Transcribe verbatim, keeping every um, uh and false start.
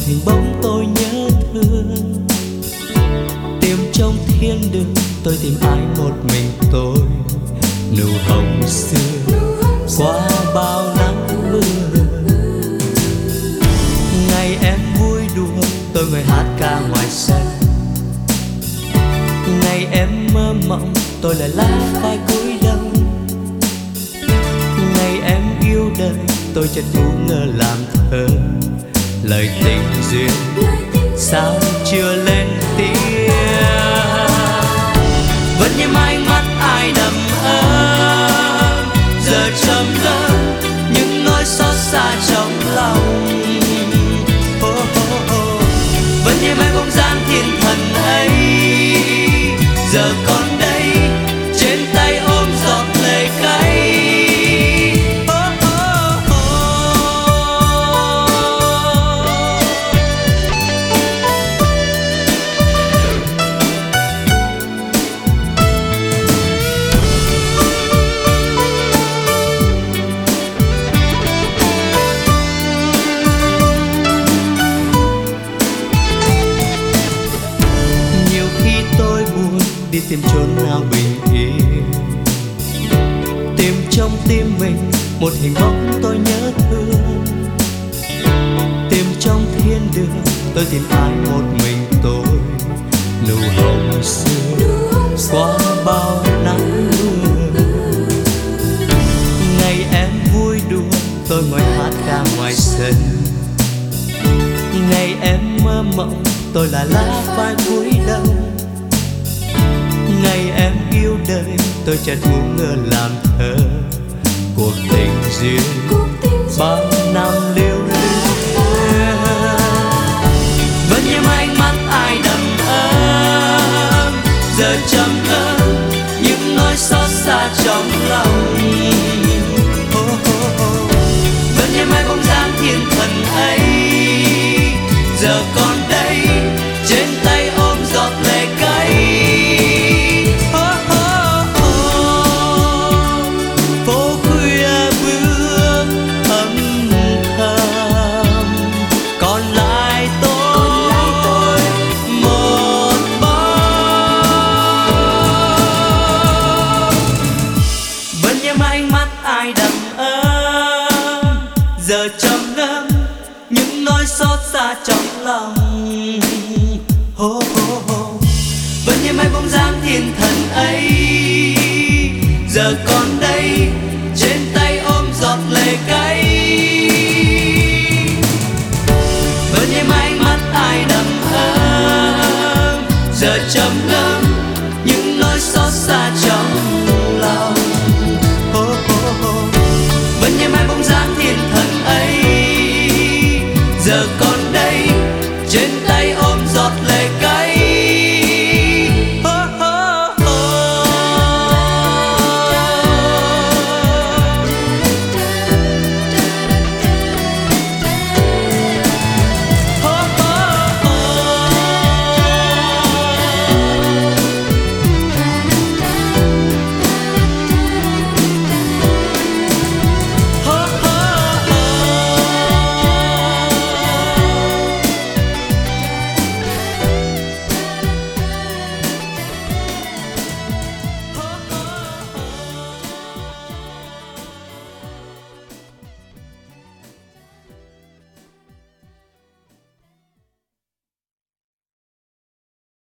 hình bóng tôi nhớ thương. Tìm trong thiên đường tôi tìm ai một mình tôi, nụ hồng xưa qua bao nắng mưa. Ngày em vui đùa tôi ngồi hát ca ngoài sân, ngày em mơ mộng tôi lại lá vai cúi đầu. Ngày em yêu đời tôi chợt ngu ngơ làm thơ, lời tình duyên sao chưa lên tiếng. Vẫn như ánh mắt ai đầm ấm, giờ trầm lắng những nỗi xót xa trong lòng. Oh, oh, oh. Vẫn như mãi bóng dáng thiên thần ấy, giờ còn đây trên tay ôm giọt lệ cay. Đi tìm chốn nào bình yên, tìm trong tim mình một hình bóng tôi nhớ thương. Tìm trong thiên đường tôi tìm ai một mình tôi, nụ hồng xưa qua bao nắng mưa. Ngày em vui đùa tôi ngồi hát ca ngoài sân, ngày em mơ mộng tôi là lá vai cúi đầu. Ngày em yêu đời tôi chợt ngu ngơ làm thơ, cuộc tình duyên bao năm lưu luyến. Vẫn như ánh mắt ai đầm ấm, giờ trầm ngâm những nỗi xót xa trong lòng. Oh, oh, oh. Vẫn như mãi bóng dáng thiên thần ấy, giờ còn đây trên tay ôm giọt lệ cay. Giờ trầm ngâm những nỗi xót xa trong lòng. Oh, oh, oh. Vẫn như mãi bóng dáng thiên thần ấy, giờ còn đây trên tay ôm giọt lệ cay. Vẫn như mãi mắt ai đầm ấm, giờ trầm ngâm những nỗi xót xa trong lòng. Oh, oh, oh. Vẫn như mãi bóng dáng thiên thần ấy, giờ còn đây trên tay ôm giọt lệ.